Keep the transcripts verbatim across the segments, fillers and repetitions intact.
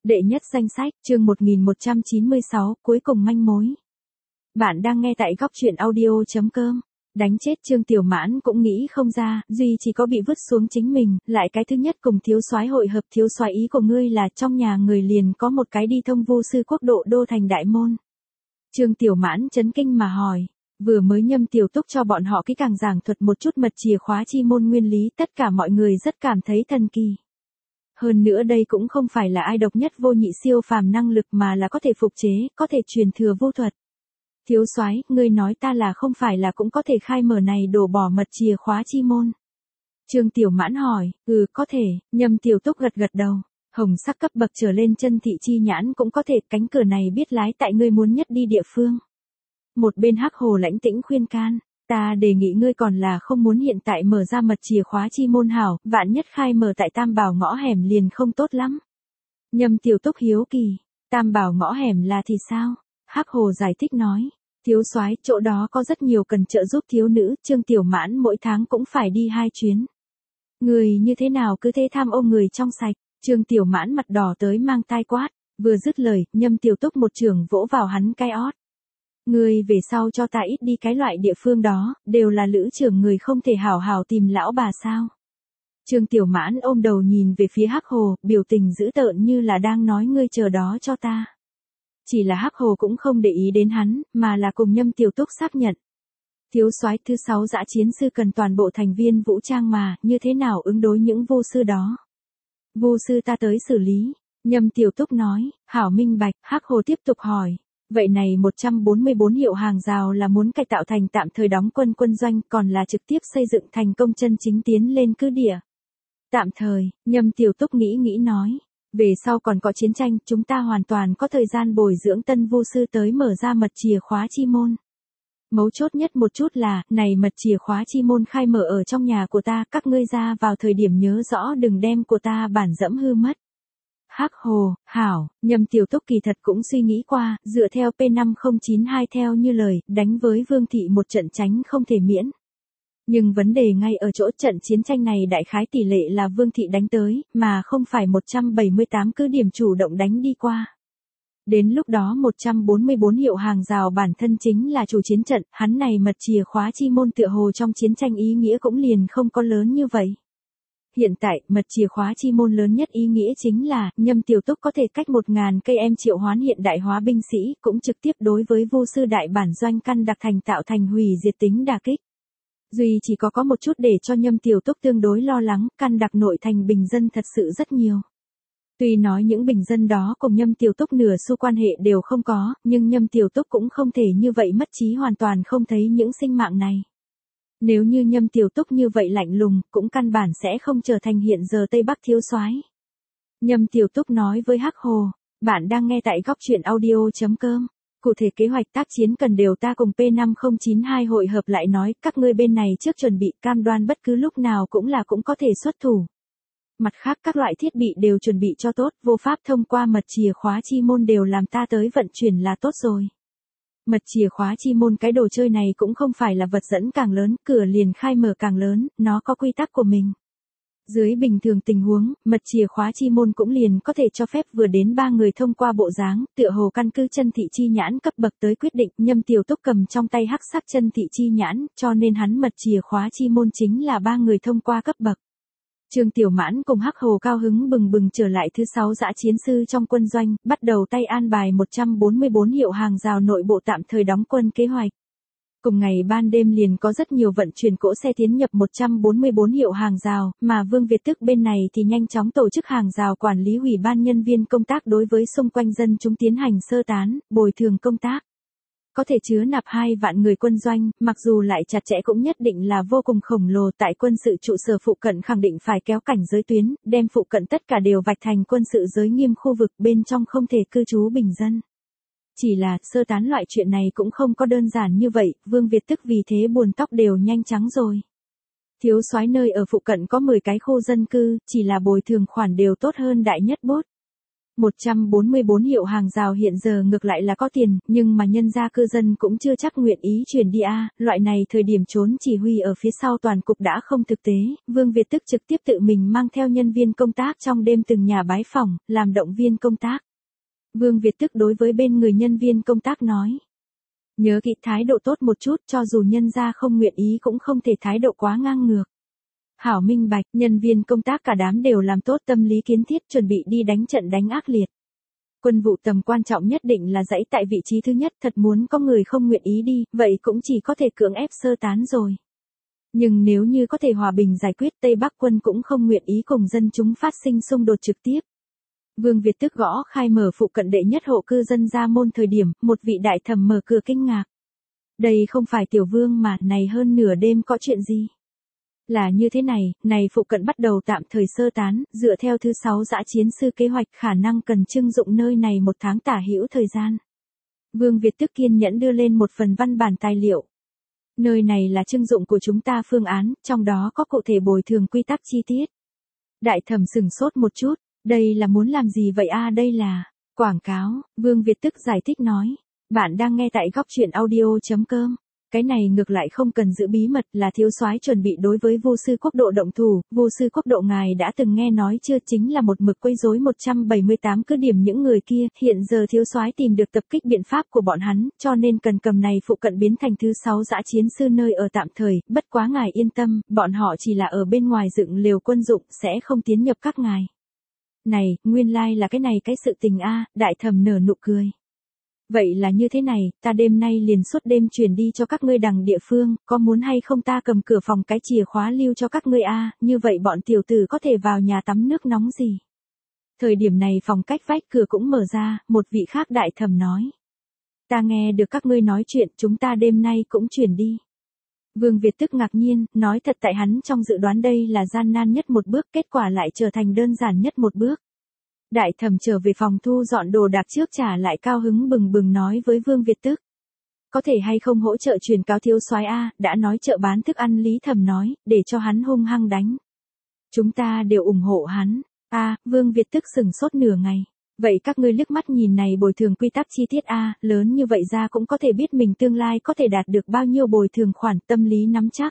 Đệ nhất danh sách, chương một nghìn một trăm chín mươi sáu, cuối cùng manh mối. Bạn đang nghe tại góc truyện audio chấm com. Đánh chết Trương Tiểu Mãn cũng nghĩ không ra, duy chỉ có bị vứt xuống chính mình, lại cái thứ nhất cùng thiếu soái hội hợp. Thiếu soái ý của ngươi là trong nhà người liền có một cái đi thông vu sư quốc độ đô thành đại môn. Trương Tiểu Mãn chấn kinh mà hỏi, vừa mới Nhâm Tiểu Túc cho bọn họ cái càng giảng thuật một chút mật chìa khóa chi môn nguyên lý, tất cả mọi người rất cảm thấy thần kỳ. Hơn nữa đây cũng không phải là ai độc nhất vô nhị siêu phàm năng lực mà là có thể phục chế, có thể truyền thừa vô thuật. Thiếu soái, ngươi nói ta là không phải là cũng có thể khai mở này đổ bỏ mật chìa khóa chi môn. Trương Tiểu Mãn hỏi, ừ có thể, Nhâm Tiểu Túc gật gật đầu. Hồng sắc cấp bậc trở lên chân thị chi nhãn cũng có thể, cánh cửa này biết lái tại ngươi muốn nhất đi địa phương. Một bên Hắc Hồ lãnh tĩnh khuyên can, ta đề nghị ngươi còn là không muốn hiện tại mở ra mật chìa khóa chi môn hảo, vạn nhất khai mở tại Tam Bảo ngõ hẻm liền không tốt lắm. Nhâm Tiểu Túc hiếu kỳ, Tam Bảo ngõ hẻm là thì sao? Hắc Hồ giải thích nói, thiếu soái, chỗ đó có rất nhiều cần trợ giúp thiếu nữ, Trương Tiểu Mãn mỗi tháng cũng phải đi hai chuyến. Người như thế nào cứ thế tham ô người trong sạch? Trương Tiểu Mãn mặt đỏ tới mang tai quát, vừa dứt lời, Nhâm Tiểu Túc một trường vỗ vào hắn cái ót. Người về sau cho ta ít đi cái loại địa phương đó, đều là lữ trưởng người không thể hảo hảo tìm lão bà sao? Trương Tiểu Mãn ôm đầu nhìn về phía Hắc Hồ, biểu tình dữ tợn như là đang nói ngươi chờ đó cho ta. Chỉ là Hắc Hồ cũng không để ý đến hắn, mà là cùng Nhâm Tiểu Túc xác nhận. Thiếu soái, thứ sáu dã chiến sư cần toàn bộ thành viên vũ trang mà, như thế nào ứng đối những vô sư đó? Vô sư ta tới xử lý. Nhâm Tiểu Túc nói, hảo minh bạch. Hắc Hồ tiếp tục hỏi, vậy này một trăm bốn mươi bốn hiệu hàng rào là muốn cải tạo thành tạm thời đóng quân quân doanh, còn là trực tiếp xây dựng thành công chân chính tiến lên cứ địa? Tạm thời, Nhâm Tiểu Túc nghĩ nghĩ nói, về sau còn có chiến tranh, chúng ta hoàn toàn có thời gian bồi dưỡng tân vô sư tới mở ra mật chìa khóa chi môn. Mấu chốt nhất một chút là, này mật chìa khóa chi môn khai mở ở trong nhà của ta, các ngươi ra vào thời điểm nhớ rõ đừng đem của ta bản dẫm hư mất. Hắc Hồ, hảo, Nhâm Tiểu Túc kỳ thật cũng suy nghĩ qua, dựa theo P năm không chín hai theo như lời, đánh với Vương Thị một trận tránh không thể miễn. Nhưng vấn đề ngay ở chỗ trận chiến tranh này đại khái tỷ lệ là Vương Thị đánh tới, mà không phải một trăm bảy mươi tám cứ điểm chủ động đánh đi qua. Đến lúc đó một trăm bốn mươi bốn hiệu hàng rào bản thân chính là chủ chiến trận, hắn này mật chìa khóa chi môn tựa hồ trong chiến tranh ý nghĩa cũng liền không có lớn như vậy. Hiện tại, mật chìa khóa chi môn lớn nhất ý nghĩa chính là, Nhâm Tiểu Túc có thể cách một ngàn cây em triệu hoán hiện đại hóa binh sĩ, cũng trực tiếp đối với vô sư đại bản doanh căn đặc thành tạo thành hủy diệt tính đả kích. Duy chỉ có có một chút để cho Nhâm Tiểu Túc tương đối lo lắng, căn đặc nội thành bình dân thật sự rất nhiều. Tuy nói những bình dân đó cùng Nhâm Tiểu Túc nửa xu quan hệ đều không có, nhưng Nhâm Tiểu Túc cũng không thể như vậy mất trí hoàn toàn không thấy những sinh mạng này. Nếu như Nhâm Tiểu Túc như vậy lạnh lùng, cũng căn bản sẽ không trở thành hiện giờ Tây Bắc thiếu soái. Nhâm Tiểu Túc nói với Hắc Hồ, bạn đang nghe tại góc truyện audio chấm com. Cụ thể kế hoạch tác chiến cần đều ta cùng P năm không chín hai hội hợp lại nói, các ngươi bên này trước chuẩn bị cam đoan bất cứ lúc nào cũng là cũng có thể xuất thủ. Mặt khác các loại thiết bị đều chuẩn bị cho tốt, vô pháp thông qua mật chìa khóa chi môn đều làm ta tới vận chuyển là tốt rồi. Mật chìa khóa chi môn cái đồ chơi này cũng không phải là vật dẫn càng lớn, cửa liền khai mở càng lớn, nó có quy tắc của mình. Dưới bình thường tình huống, mật chìa khóa chi môn cũng liền có thể cho phép vừa đến ba người thông qua bộ dáng, tựa hồ căn cứ chân thị chi nhãn cấp bậc tới quyết định. Nhâm Tiểu Túc cầm trong tay hắc sắc chân thị chi nhãn, cho nên hắn mật chìa khóa chi môn chính là ba người thông qua cấp bậc. Trương Tiểu Mãn cùng Hắc Hồ cao hứng bừng bừng trở lại thứ sáu dã chiến sư trong quân doanh, bắt đầu tay an bài một trăm bốn mươi bốn hiệu hàng rào nội bộ tạm thời đóng quân kế hoạch. Cùng ngày ban đêm liền có rất nhiều vận chuyển cỗ xe tiến nhập một trăm bốn mươi bốn hiệu hàng rào, mà Vương Việt Tức bên này thì nhanh chóng tổ chức hàng rào quản lý ủy ban nhân viên công tác đối với xung quanh dân chúng tiến hành sơ tán, bồi thường công tác. Có thể chứa nạp hai vạn người quân doanh, mặc dù lại chặt chẽ cũng nhất định là vô cùng khổng lồ, tại quân sự trụ sở phụ cận khẳng định phải kéo cảnh giới tuyến, đem phụ cận tất cả đều vạch thành quân sự giới nghiêm khu vực bên trong không thể cư trú bình dân. Chỉ là sơ tán loại chuyện này cũng không có đơn giản như vậy, Vương Việt Tức vì thế buồn tóc đều nhanh trắng rồi. Thiếu soái nơi ở phụ cận có mười cái khu dân cư, chỉ là bồi thường khoản đều tốt hơn đại nhất bốt. một trăm bốn mươi bốn hiệu hàng rào hiện giờ ngược lại là có tiền, nhưng mà nhân gia cư dân cũng chưa chắc nguyện ý chuyển đi a, loại này thời điểm trốn chỉ huy ở phía sau toàn cục đã không thực tế, Vương Việt tức trực tiếp tự mình mang theo nhân viên công tác trong đêm từng nhà bái phỏng, làm động viên công tác. Vương Việt tức đối với bên người nhân viên công tác nói. Nhớ kỹ thái độ tốt một chút, cho dù nhân gia không nguyện ý cũng không thể thái độ quá ngang ngược. Hảo minh bạch, nhân viên công tác cả đám đều làm tốt tâm lý kiến thiết chuẩn bị đi đánh trận đánh ác liệt. Quân vụ tầm quan trọng nhất định là dãy tại vị trí thứ nhất, thật muốn có người không nguyện ý đi, vậy cũng chỉ có thể cưỡng ép sơ tán rồi. Nhưng nếu như có thể hòa bình giải quyết, Tây Bắc quân cũng không nguyện ý cùng dân chúng phát sinh xung đột trực tiếp. Vương Việt tức gõ khai mở phụ cận đệ nhất hộ cư dân ra môn thời điểm, một vị đại thẩm mở cửa kinh ngạc. Đây không phải tiểu vương mà, này hơn nửa đêm có chuyện gì? Là như thế này, này phụ cận bắt đầu tạm thời sơ tán, dựa theo thứ sáu dã chiến sư kế hoạch khả năng cần trưng dụng nơi này một tháng tả hữu thời gian. Vương Việt tức kiên nhẫn đưa lên một phần văn bản tài liệu. Nơi này là trưng dụng của chúng ta phương án, trong đó có cụ thể bồi thường quy tắc chi tiết. Đại thẩm sửng sốt một chút, đây là muốn làm gì vậy a? Đây là quảng cáo, Vương Việt tức giải thích nói. Bạn đang nghe tại góc truyện audio.com. Cái này ngược lại không cần giữ bí mật, là thiếu soái chuẩn bị đối với Vu sư quốc độ động thủ, Vu sư quốc độ ngài đã từng nghe nói chưa, chính là một mực quấy rối một trăm bảy mươi tám cứ điểm những người kia, hiện giờ thiếu soái tìm được tập kích biện pháp của bọn hắn, cho nên cần cầm này phụ cận biến thành thứ sáu dã chiến sư nơi ở tạm thời, bất quá ngài yên tâm, bọn họ chỉ là ở bên ngoài dựng lều quân dụng, sẽ không tiến nhập các ngài. Này, nguyên lai like là cái này cái sự tình a, đại thẩm nở nụ cười. Vậy là như thế này, ta đêm nay liền suốt đêm chuyển đi cho các ngươi đằng địa phương, có muốn hay không ta cầm cửa phòng cái chìa khóa lưu cho các ngươi a, như vậy bọn tiểu tử có thể vào nhà tắm nước nóng gì. Thời điểm này phòng cách vách cửa cũng mở ra, một vị khác đại thẩm nói. Ta nghe được các ngươi nói chuyện, chúng ta đêm nay cũng chuyển đi. Vương Việt tức ngạc nhiên, nói thật tại hắn trong dự đoán đây là gian nan nhất một bước, kết quả lại trở thành đơn giản nhất một bước. Đại thẩm trở về phòng thu dọn đồ đạc trước trả lại cao hứng bừng bừng nói với Vương Việt tức. Có thể hay không hỗ trợ truyền cáo thiếu soái a, đã nói chợ bán thức ăn Lý Thẩm nói, để cho hắn hung hăng đánh. Chúng ta đều ủng hộ hắn. A, Vương Việt tức sừng sốt nửa ngày. Vậy các ngươi liếc mắt nhìn này bồi thường quy tắc chi tiết a, lớn như vậy ra cũng có thể biết mình tương lai có thể đạt được bao nhiêu bồi thường khoản, tâm lý nắm chắc.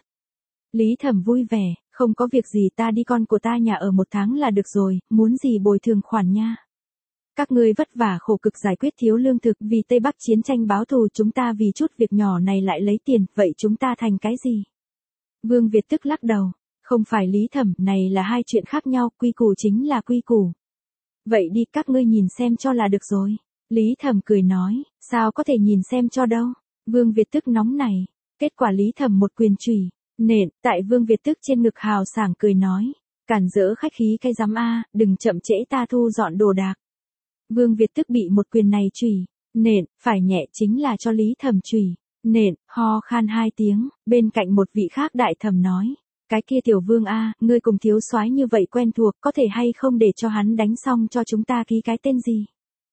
Lý Thẩm vui vẻ. Không có việc gì, ta đi con của ta nhà ở một tháng là được rồi, muốn gì bồi thường khoản nha. Các ngươi vất vả khổ cực giải quyết thiếu lương thực vì Tây Bắc chiến tranh báo thù, chúng ta vì chút việc nhỏ này lại lấy tiền, vậy chúng ta thành cái gì? Vương Việt tức lắc đầu, không phải Lý Thẩm, này là hai chuyện khác nhau, quy củ chính là quy củ. Vậy đi các ngươi nhìn xem cho là được rồi. Lý Thẩm cười nói, sao có thể nhìn xem cho đâu? Vương Việt tức nóng này, kết quả Lý Thẩm một quyền chùy nện tại Vương Việt tức trên ngực hào sảng cười nói, cản rỡ khách khí cái giám a, đừng chậm trễ ta thu dọn đồ đạc. Vương Việt tức bị một quyền này chùy nện, phải nhẹ chính là cho Lý Thẩm chùy nện, ho khan hai tiếng, bên cạnh một vị khác đại thẩm nói, cái kia tiểu Vương a, ngươi cùng thiếu soái như vậy quen thuộc, có thể hay không để cho hắn đánh xong cho chúng ta ký cái tên gì?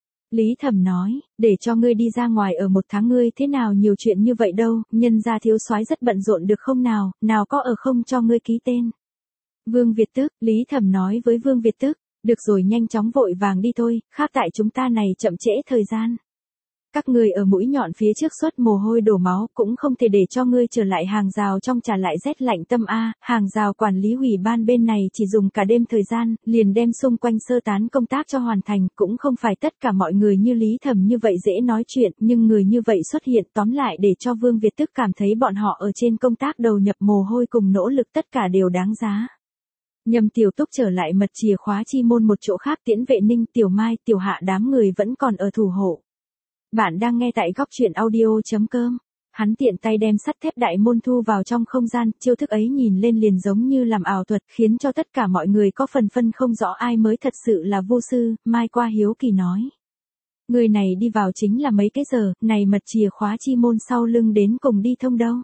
Lý Thẩm nói, để cho ngươi đi ra ngoài ở một tháng ngươi thế nào nhiều chuyện như vậy đâu, nhân gia thiếu soái rất bận rộn được không nào, nào có ở không cho ngươi ký tên. Vương Việt tức, Lý Thẩm nói với Vương Việt tức, được rồi nhanh chóng vội vàng đi thôi, khác tại chúng ta này chậm trễ thời gian. Các ngươi ở mũi nhọn phía trước xuất mồ hôi đổ máu, cũng không thể để cho ngươi trở lại hàng rào trong trả lại rét lạnh tâm a, hàng rào quản lý ủy ban bên này chỉ dùng cả đêm thời gian, liền đem xung quanh sơ tán công tác cho hoàn thành, cũng không phải tất cả mọi người như Lý Thẩm như vậy dễ nói chuyện, nhưng người như vậy xuất hiện tóm lại để cho Vương Việt tức cảm thấy bọn họ ở trên công tác đầu nhập mồ hôi cùng nỗ lực tất cả đều đáng giá. Nhâm Tiểu Túc trở lại mật chìa khóa chi môn một chỗ khác, Tiễn Vệ Ninh, Tiểu Mai, Tiểu Hạ đám người vẫn còn ở thủ hộ. Bạn đang nghe tại góc truyện audio.com. Hắn tiện tay đem sắt thép đại môn thu vào trong không gian, chiêu thức ấy nhìn lên liền giống như làm ảo thuật, khiến cho tất cả mọi người có phần phân không rõ ai mới thật sự là vô sư. Mai qua hiếu kỳ nói. Người này đi vào chính là mấy cái giờ, này mật chìa khóa chi môn sau lưng đến cùng đi thông đâu.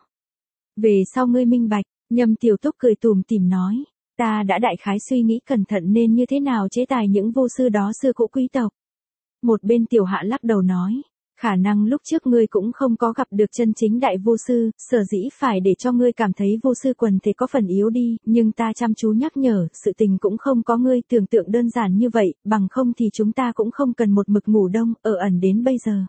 Về sau ngươi minh bạch, Nhâm Tiểu Túc cười tủm tỉm nói. Ta đã đại khái suy nghĩ cẩn thận nên như thế nào chế tài những vô sư đó, sư cũ quý tộc. Một bên Tiểu Hạ lắc đầu nói. Khả năng lúc trước ngươi cũng không có gặp được chân chính đại vô sư, sở dĩ phải để cho ngươi cảm thấy vô sư quần thể có phần yếu đi, nhưng ta chăm chú nhắc nhở, sự tình cũng không có ngươi tưởng tượng đơn giản như vậy, bằng không thì chúng ta cũng không cần một mực ngủ đông, ở ẩn đến bây giờ.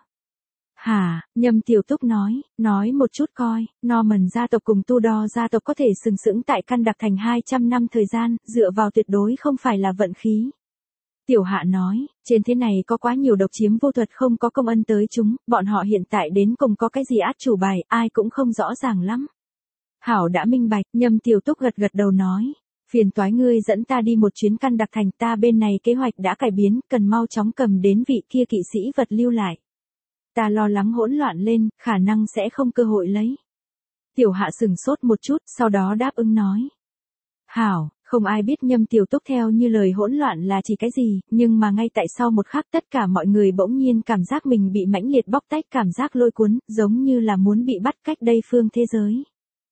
Hả, Nhâm Tiểu Túc nói, nói một chút coi, Norman gia tộc cùng Tudor gia tộc có thể sừng sững tại căn đặc thành hai trăm năm thời gian, dựa vào tuyệt đối không phải là vận khí. Tiểu Hạ nói, trên thế này có quá nhiều độc chiếm vô thuật không có công ân tới chúng, bọn họ hiện tại đến cùng có cái gì át chủ bài, ai cũng không rõ ràng lắm. Hảo đã minh bạch, Nhâm Tiểu Túc gật gật đầu nói, phiền toái ngươi dẫn ta đi một chuyến căn đặc thành, ta bên này kế hoạch đã cải biến, cần mau chóng cầm đến vị kia kỵ sĩ vật lưu lại. Ta lo lắng hỗn loạn lên, khả năng sẽ không cơ hội lấy. Tiểu Hạ sừng sốt một chút, sau đó đáp ứng nói. Hảo, không ai biết Nhâm Tiểu Túc theo như lời hỗn loạn là chỉ cái gì, nhưng mà ngay tại sau một khắc tất cả mọi người bỗng nhiên cảm giác mình bị mãnh liệt bóc tách, cảm giác lôi cuốn, giống như là muốn bị bắt cách đây phương thế giới.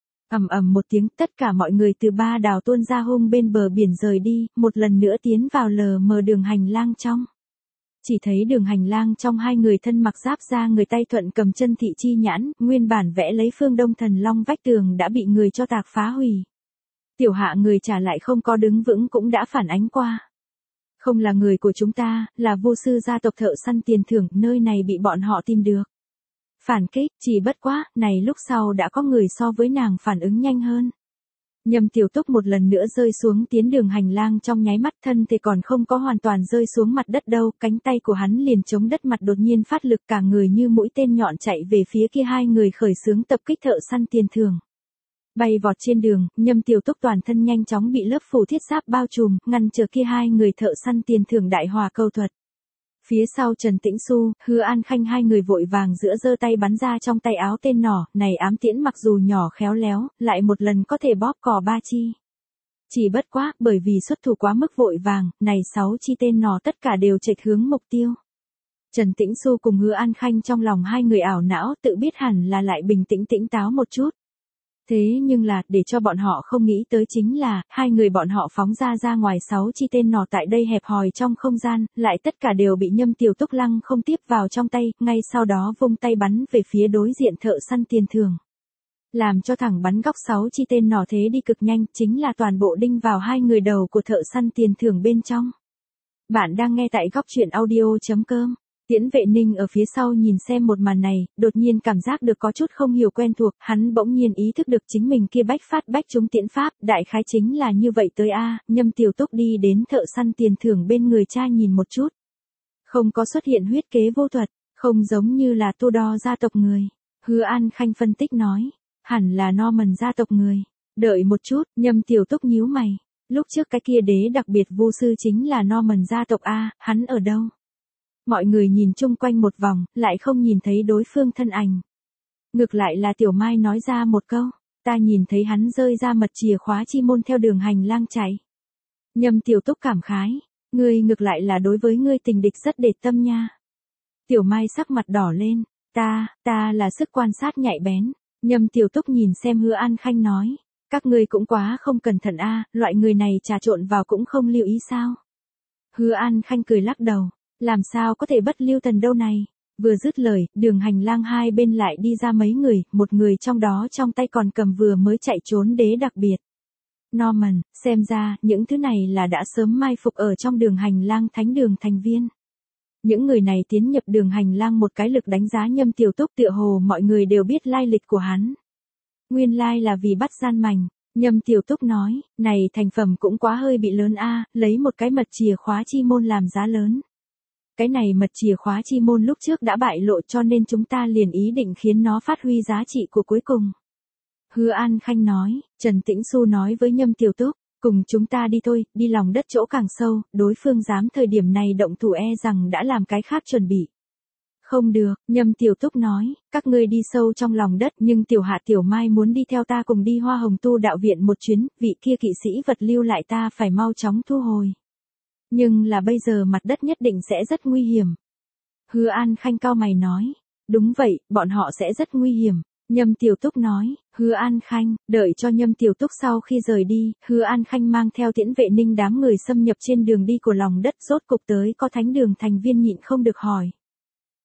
Ầm ầm một tiếng, tất cả mọi người từ ba đảo tuôn ra hung bên bờ biển rời đi, một lần nữa tiến vào lờ mờ đường hành lang trong. Chỉ thấy đường hành lang trong hai người thân mặc giáp da người tay thuận cầm chân thị chi nhãn, nguyên bản vẽ lấy phương Đông Thần Long vách tường đã bị người cho tạc phá hủy. Tiểu Hạ người trả lại không có đứng vững cũng đã phản ánh qua. Không là người của chúng ta, là vô sư gia tộc thợ săn tiền thưởng, nơi này bị bọn họ tìm được. Phản kích, chỉ bất quá, này lúc sau đã có người so với nàng phản ứng nhanh hơn. Nhâm Tiểu Túc một lần nữa rơi xuống tiến đường hành lang trong nháy mắt, thân thì còn không có hoàn toàn rơi xuống mặt đất đâu, cánh tay của hắn liền chống đất mặt đột nhiên phát lực, cả người như mũi tên nhọn chạy về phía kia hai người khởi xướng tập kích thợ săn tiền thưởng. Bay vọt trên đường, Nhâm Tiểu Túc toàn thân nhanh chóng bị lớp phủ thiết giáp bao trùm, ngăn trở kia hai người thợ săn tiền thưởng đại hòa câu thuật. Phía sau Trần Tĩnh Xu, Hứa An Khanh hai người vội vàng giữa giơ tay bắn ra trong tay áo tên nỏ, này ám tiễn mặc dù nhỏ khéo léo, lại một lần có thể bóp cò ba chi. Chỉ bất quá, bởi vì xuất thủ quá mức vội vàng, này sáu chi tên nỏ tất cả đều chệch hướng mục tiêu. Trần Tĩnh Xu cùng Hứa An Khanh trong lòng hai người ảo não, tự biết hẳn là lại bình tĩnh tĩnh táo một chút. Thế nhưng là, để cho bọn họ không nghĩ tới chính là, hai người bọn họ phóng ra ra ngoài sáu chi tên nỏ tại đây hẹp hòi trong không gian, lại tất cả đều bị Nhâm Tiểu Túc lăng không tiếp vào trong tay, ngay sau đó vung tay bắn về phía đối diện thợ săn tiền thưởng. Làm cho thẳng bắn góc sáu chi tên nỏ thế đi cực nhanh, chính là toàn bộ đinh vào hai người đầu của thợ săn tiền thưởng bên trong. Bạn đang nghe tại góc truyện audio chấm com. Tiễn Vệ Ninh ở phía sau nhìn xem một màn này, đột nhiên cảm giác được có chút không hiểu quen thuộc, hắn bỗng nhiên ý thức được chính mình kia bách phát bách trúng tiễn pháp, đại khái chính là như vậy tới a. Nhâm Tiểu Túc đi đến thợ săn tiền thưởng bên người cha nhìn một chút. Không có xuất hiện huyết kế vô thuật, không giống như là Tudor gia tộc người. Hứa An Khanh phân tích nói, hẳn là Norman gia tộc người. Đợi một chút, Nhâm Tiểu Túc nhíu mày. Lúc trước cái kia đế đặc biệt vô sư chính là Norman gia tộc a, hắn ở đâu? Mọi người nhìn chung quanh một vòng, lại không nhìn thấy đối phương thân ảnh. Ngược lại là Tiểu Mai nói ra một câu, ta nhìn thấy hắn rơi ra mật chìa khóa chi môn theo đường hành lang chạy. Nhâm Tiểu Túc cảm khái, ngươi ngược lại là đối với ngươi tình địch rất để tâm nha. Tiểu Mai sắc mặt đỏ lên, ta, ta là sức quan sát nhạy bén. Nhâm Tiểu Túc nhìn xem Hứa An Khanh nói, các ngươi cũng quá không cẩn thận a, loại người này trà trộn vào cũng không lưu ý sao. Hứa An Khanh cười lắc đầu. Làm sao có thể bất lưu thần đâu này. Vừa dứt lời, đường hành lang hai bên lại đi ra mấy người, một người trong đó trong tay còn cầm vừa mới chạy trốn đế đặc biệt. Norman, xem ra, những thứ này là đã sớm mai phục ở trong đường hành lang thánh đường thành viên. Những người này tiến nhập đường hành lang một cái lực đánh giá Nhâm Tiểu Túc, tựa hồ mọi người đều biết lai lịch của hắn. Nguyên lai là vì bắt gian mành. Nhâm Tiểu Túc nói, này thành phẩm cũng quá hơi bị lớn a, lấy một cái mật chìa khóa chi môn làm giá lớn. Cái này mật chìa khóa chi môn lúc trước đã bại lộ cho nên chúng ta liền ý định khiến nó phát huy giá trị của cuối cùng. Hứa An Khanh nói, Trần Tĩnh Xu nói với Nhâm Tiểu Túc, cùng chúng ta đi thôi, đi lòng đất chỗ càng sâu, đối phương dám thời điểm này động thủ e rằng đã làm cái khác chuẩn bị. Không được, Nhâm Tiểu Túc nói, các ngươi đi sâu trong lòng đất nhưng Tiểu Hạ Tiểu Mai muốn đi theo ta cùng đi Hoa Hồng Tu đạo viện một chuyến, vị kia kỵ sĩ vật lưu lại ta phải mau chóng thu hồi. Nhưng là bây giờ mặt đất nhất định sẽ rất nguy hiểm. Hứa An Khanh cau mày nói, đúng vậy, bọn họ sẽ rất nguy hiểm. Nhâm Tiểu Túc nói, Hứa An Khanh, đợi cho Nhâm Tiểu Túc sau khi rời đi, Hứa An Khanh mang theo Tiễn Vệ Ninh đám người xâm nhập trên đường đi của lòng đất, rốt cục tới có thánh đường thành viên nhịn không được hỏi.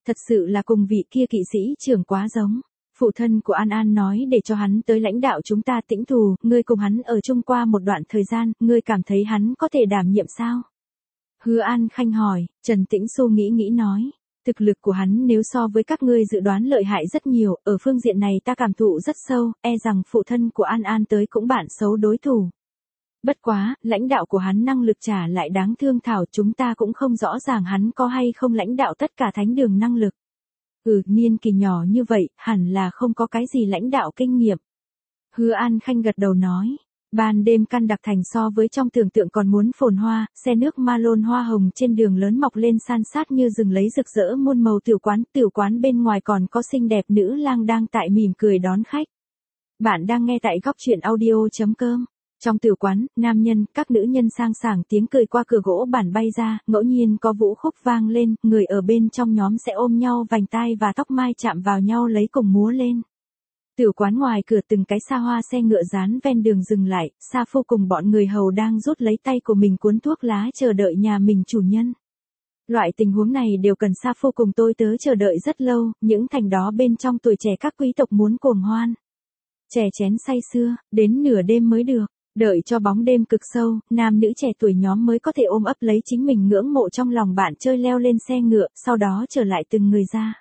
Thật sự là cùng vị kia kỵ sĩ trưởng quá giống. Phụ thân của An An nói để cho hắn tới lãnh đạo chúng ta Tĩnh Thù, ngươi cùng hắn ở chung qua một đoạn thời gian, ngươi cảm thấy hắn có thể đảm nhiệm sao? Hứa An Khanh hỏi, Trần Tĩnh Xu nghĩ nghĩ nói. Thực lực của hắn nếu so với các ngươi dự đoán lợi hại rất nhiều, ở phương diện này ta cảm thụ rất sâu, e rằng phụ thân của An An tới cũng bạn xấu đối thủ. Bất quá, lãnh đạo của hắn năng lực trả lại đáng thương thảo, chúng ta cũng không rõ ràng hắn có hay không lãnh đạo tất cả thánh đường năng lực. Ừ, niên kỳ nhỏ như vậy, hẳn là không có cái gì lãnh đạo kinh nghiệm. Hứa An Khanh gật đầu nói. Ban đêm Căn Đặc Thành so với trong tưởng tượng còn muốn phồn hoa, xe nước ma lôn hoa hồng trên đường lớn mọc lên san sát như rừng lấy rực rỡ muôn màu tiểu quán, tiểu quán bên ngoài còn có xinh đẹp nữ lang đang tại mỉm cười đón khách. Bạn đang nghe tại góc truyện audio chấm com. Trong tiểu quán, nam nhân, các nữ nhân sang sảng tiếng cười qua cửa gỗ bản bay ra, ngẫu nhiên có vũ khúc vang lên, người ở bên trong nhóm sẽ ôm nhau vành tai và tóc mai chạm vào nhau lấy cùng múa lên. Tiểu quán ngoài cửa từng cái xa hoa xe ngựa dán ven đường dừng lại, Sa Phu cùng bọn người hầu đang rút lấy tay của mình cuốn thuốc lá chờ đợi nhà mình chủ nhân. Loại tình huống này đều cần Sa Phu cùng tôi tớ chờ đợi rất lâu, những thành đó bên trong tuổi trẻ các quý tộc muốn cuồng hoan. Chè chén say sưa, đến nửa đêm mới được, đợi cho bóng đêm cực sâu, nam nữ trẻ tuổi nhóm mới có thể ôm ấp lấy chính mình ngưỡng mộ trong lòng bạn chơi leo lên xe ngựa, sau đó trở lại từng người ra.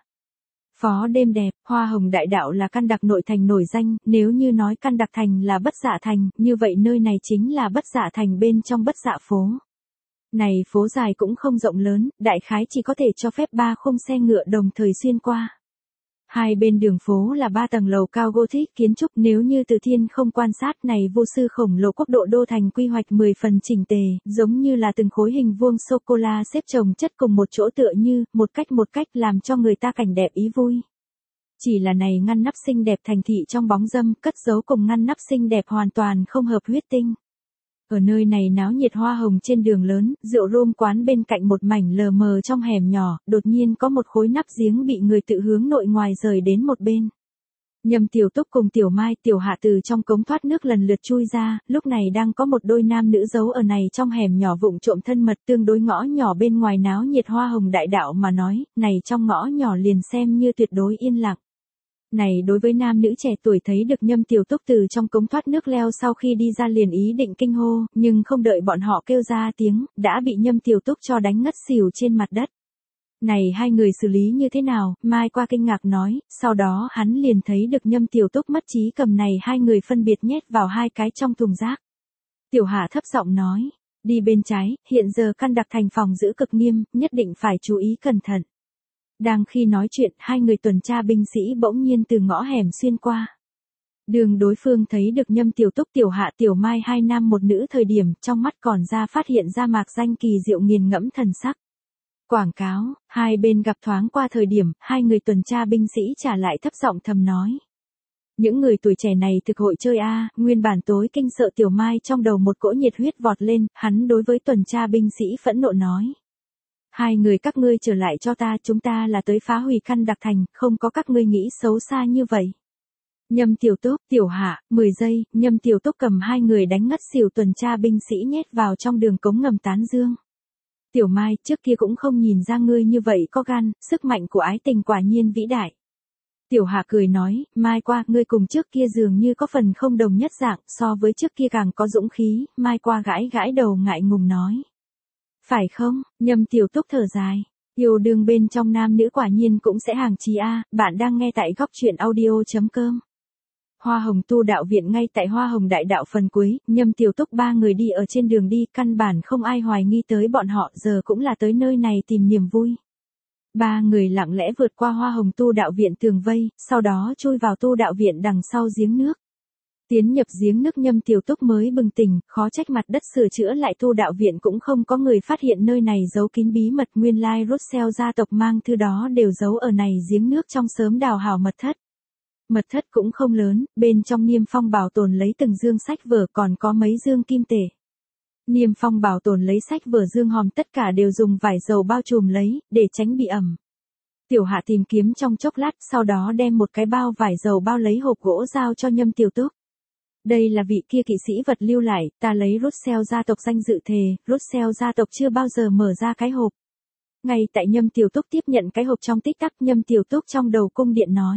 Phó đêm đẹp, Hoa Hồng Đại Đạo là Căn Đặc nội thành nổi danh, nếu như nói Căn Đặc Thành là Bất Dạ Thành, như vậy nơi này chính là Bất Dạ Thành bên trong Bất Dạ phố. Này phố dài cũng không rộng lớn, đại khái chỉ có thể cho phép ba khung xe ngựa đồng thời xuyên qua. Hai bên đường phố là ba tầng lầu cao Gothic kiến trúc, nếu như từ thiên không quan sát này vô sư khổng lồ quốc độ đô thành quy hoạch mười phần chỉnh tề, giống như là từng khối hình vuông sô-cô-la xếp chồng chất cùng một chỗ tựa như, một cách một cách làm cho người ta cảnh đẹp ý vui. Chỉ là này ngăn nắp xinh đẹp thành thị trong bóng râm, cất giấu cùng ngăn nắp xinh đẹp hoàn toàn không hợp huyết tinh. Ở nơi này náo nhiệt hoa hồng trên đường lớn, rượu rôm quán bên cạnh một mảnh lờ mờ trong hẻm nhỏ, đột nhiên có một khối nắp giếng bị người tự hướng nội ngoài rời đến một bên. Nhâm Tiểu Túc cùng Tiểu Mai, Tiểu Hạ từ trong cống thoát nước lần lượt chui ra, lúc này đang có một đôi nam nữ giấu ở này trong hẻm nhỏ vụng trộm thân mật, tương đối ngõ nhỏ bên ngoài náo nhiệt Hoa Hồng Đại Đạo mà nói, này trong ngõ nhỏ liền xem như tuyệt đối yên lặng. Này đối với nam nữ trẻ tuổi thấy được Nhâm Tiểu Túc từ trong cống thoát nước leo sau khi đi ra liền ý định kinh hô, nhưng không đợi bọn họ kêu ra tiếng, đã bị Nhâm Tiểu Túc cho đánh ngất xỉu trên mặt đất. Này hai người xử lý như thế nào, Mai qua kinh ngạc nói, sau đó hắn liền thấy được Nhâm Tiểu Túc mất trí cầm này hai người phân biệt nhét vào hai cái trong thùng rác. Tiểu Hạ thấp giọng nói, đi bên trái, hiện giờ Căn Đặc Thành phòng giữ cực nghiêm, nhất định phải chú ý cẩn thận. Đang khi nói chuyện, hai người tuần tra binh sĩ bỗng nhiên từ ngõ hẻm xuyên qua. Đường đối phương thấy được Nhâm Tiểu Túc, Tiểu Hạ, Tiểu Mai hai nam một nữ thời điểm, trong mắt còn ra phát hiện ra mạc danh kỳ diệu nghiền ngẫm thần sắc. Quảng cáo, hai bên gặp thoáng qua thời điểm, hai người tuần tra binh sĩ trả lại thấp giọng thầm nói. Những người tuổi trẻ này thực hội chơi a, nguyên bản tối kinh sợ Tiểu Mai trong đầu một cỗ nhiệt huyết vọt lên, hắn đối với tuần tra binh sĩ phẫn nộ nói. Hai người các ngươi trở lại cho ta, chúng ta là tới phá hủy Căn Đặc Thành, không có các ngươi nghĩ xấu xa như vậy. Nhâm Tiểu Túc, Tiểu Hạ, mười giây, Nhâm Tiểu Túc cầm hai người đánh ngất xỉu tuần tra binh sĩ nhét vào trong đường cống ngầm tán dương. Tiểu Mai, trước kia cũng không nhìn ra ngươi như vậy có gan, sức mạnh của ái tình quả nhiên vĩ đại. Tiểu Hạ cười nói, Mai qua, ngươi cùng trước kia dường như có phần không đồng nhất dạng, so với trước kia càng có dũng khí, Mai qua gãi gãi đầu ngại ngùng nói. Phải không, Nhâm Tiểu Túc thở dài, yêu đương bên trong nam nữ quả nhiên cũng sẽ hàng chí a, bạn đang nghe tại góc truyện audio chấm com. Hoa Hồng Tu Đạo Viện ngay tại Hoa Hồng Đại Đạo phần cuối, Nhâm Tiểu Túc ba người đi ở trên đường đi, căn bản không ai hoài nghi tới bọn họ, giờ cũng là tới nơi này tìm niềm vui. Ba người lặng lẽ vượt qua Hoa Hồng Tu Đạo Viện tường vây, sau đó chui vào Tu Đạo Viện đằng sau giếng nước. Tiến nhập giếng nước Nhâm Tiểu Túc mới bừng tỉnh, khó trách mặt đất sửa chữa lại Tu Đạo Viện cũng không có người phát hiện nơi này giấu kín bí mật, nguyên lai Russell gia tộc mang thư đó đều giấu ở này giếng nước trong sớm đào hào mật thất. Mật thất cũng không lớn, bên trong Niêm Phong bảo tồn lấy từng dương sách vở, còn có mấy dương kim tệ. Niêm Phong bảo tồn lấy sách vở dương hòm tất cả đều dùng vải dầu bao trùm lấy, để tránh bị ẩm. Tiểu Hạ tìm kiếm trong chốc lát, sau đó đem một cái bao vải dầu bao lấy hộp gỗ giao cho Nhâm Tiểu Túc. Đây là vị kia kỵ sĩ vật lưu lại, ta lấy Russell gia tộc danh dự thề, Russell gia tộc chưa bao giờ mở ra cái hộp. Ngay tại Nhâm Tiểu Túc tiếp nhận cái hộp trong tích tắc, Nhâm Tiểu Túc trong đầu cung điện nói.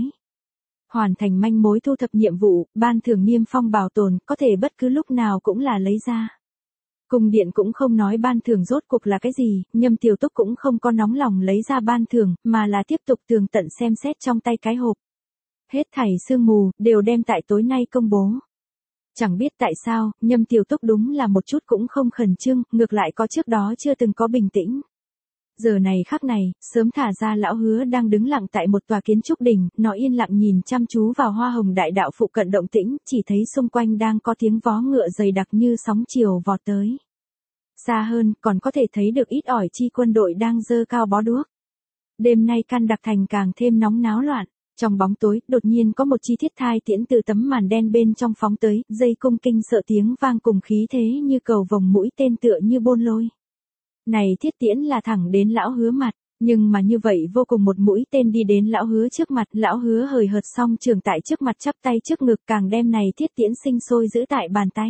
Hoàn thành manh mối thu thập nhiệm vụ, ban thưởng niêm phong bảo tồn, có thể bất cứ lúc nào cũng là lấy ra. Cung điện cũng không nói ban thưởng rốt cuộc là cái gì, Nhâm Tiểu Túc cũng không có nóng lòng lấy ra ban thưởng, mà là tiếp tục tường tận xem xét trong tay cái hộp. Hết thảy sương mù, đều đem tại tối nay công bố. Chẳng biết tại sao, Nhâm Tiểu Túc đúng là một chút cũng không khẩn trương, ngược lại có trước đó chưa từng có bình tĩnh. Giờ này khắc này, sớm thả ra lão Hứa đang đứng lặng tại một tòa kiến trúc đỉnh, nó yên lặng nhìn chăm chú vào Hoa Hồng Đại Đạo phụ cận động tĩnh, chỉ thấy xung quanh đang có tiếng vó ngựa dày đặc như sóng chiều vọt tới. Xa hơn, còn có thể thấy được ít ỏi chi quân đội đang giơ cao bó đuốc. Đêm nay Can Đặc Thành càng thêm nóng náo loạn. Trong bóng tối, đột nhiên có một chi thiết thai tiễn từ tấm màn đen bên trong phóng tới, dây cung kinh sợ tiếng vang cùng khí thế như cầu vồng mũi tên tựa như bôn lôi. Này thiết tiễn là thẳng đến lão Hứa mặt, nhưng mà như vậy vô cùng một mũi tên đi đến lão Hứa trước mặt, lão Hứa hời hợt xong trường tại trước mặt chắp tay trước ngực, càng đem này thiết tiễn sinh sôi giữ tại bàn tay.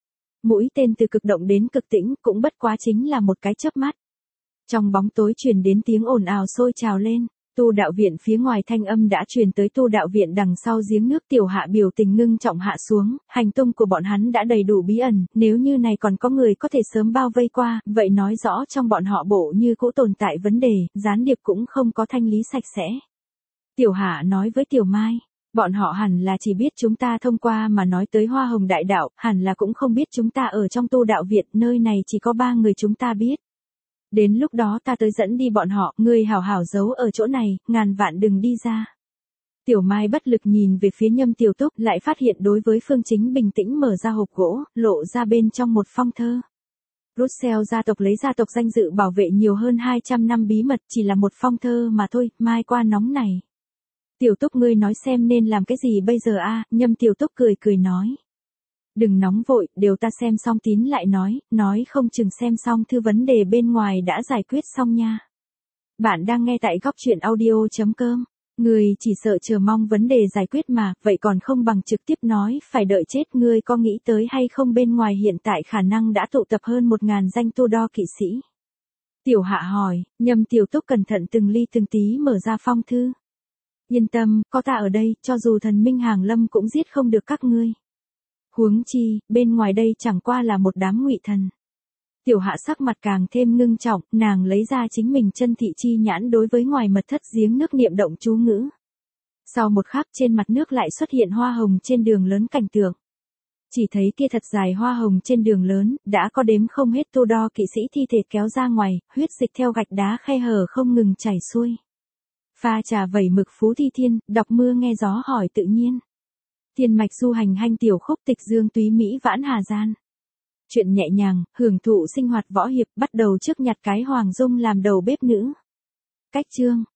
Mũi tên từ cực động đến cực tĩnh, cũng bất quá chính là một cái chớp mắt. Trong bóng tối truyền đến tiếng ồn ào sôi trào lên. Tu đạo viện phía ngoài thanh âm đã truyền tới tu đạo viện đằng sau giếng nước. Tiểu Hạ biểu tình ngưng trọng hạ xuống, hành tung của bọn hắn đã đầy đủ bí ẩn, nếu như này còn có người có thể sớm bao vây qua, vậy nói rõ trong bọn họ bộ như cũ tồn tại vấn đề, gián điệp cũng không có thanh lý sạch sẽ. Tiểu Hạ nói với Tiểu Mai, bọn họ hẳn là chỉ biết chúng ta thông qua mà nói tới Hoa Hồng Đại Đạo, hẳn là cũng không biết chúng ta ở trong tu đạo viện, nơi này chỉ có ba người chúng ta biết. Đến lúc đó ta tới dẫn đi bọn họ, ngươi hảo hảo giấu ở chỗ này, ngàn vạn đừng đi ra. Tiểu Mai bất lực nhìn về phía Nhâm Tiểu Túc, lại phát hiện đối với Phương Chính bình tĩnh mở ra hộp gỗ, lộ ra bên trong một phong thơ. Russell gia tộc lấy gia tộc danh dự bảo vệ nhiều hơn hai trăm năm bí mật, chỉ là một phong thơ mà thôi, Mai qua nóng này. Tiểu Túc ngươi nói xem nên làm cái gì bây giờ a? Nhâm Tiểu Túc cười cười nói. Đừng nóng vội, đều ta xem xong tín lại nói, nói không chừng xem xong thư vấn đề bên ngoài đã giải quyết xong nha. Bạn đang nghe tại góc truyện audio chấm com. Người chỉ sợ chờ mong vấn đề giải quyết mà, vậy còn không bằng trực tiếp nói, phải đợi chết. Ngươi có nghĩ tới hay không bên ngoài hiện tại khả năng đã tụ tập hơn một ngàn danh tu đo kỵ sĩ? Tiểu Hạ hỏi, Nhâm Tiểu Túc cẩn thận từng ly từng tí mở ra phong thư. Yên tâm, có ta ở đây, cho dù thần minh hàng lâm cũng giết không được các ngươi. Huống chi, bên ngoài đây chẳng qua là một đám ngụy thần. Tiểu Hạ sắc mặt càng thêm ngưng trọng, nàng lấy ra chính mình chân thị chi nhãn đối với ngoài mật thất giếng nước niệm động chú ngữ. Sau một khắc trên mặt nước lại xuất hiện hoa hồng trên đường lớn cảnh tượng. Chỉ thấy kia thật dài hoa hồng trên đường lớn, đã có đếm không hết tu đo kỵ sĩ thi thể kéo ra ngoài, huyết dịch theo gạch đá khe hở không ngừng chảy xuôi. Pha trà vẩy mực phú thi thiên, đọc mưa nghe gió hỏi tự nhiên. Thiên mạch du hành hanh tiểu khúc tịch dương túy mỹ vãn hà gian. Chuyện nhẹ nhàng, hưởng thụ sinh hoạt võ hiệp, bắt đầu trước nhặt cái Hoàng Dung làm đầu bếp nữ. Cách chương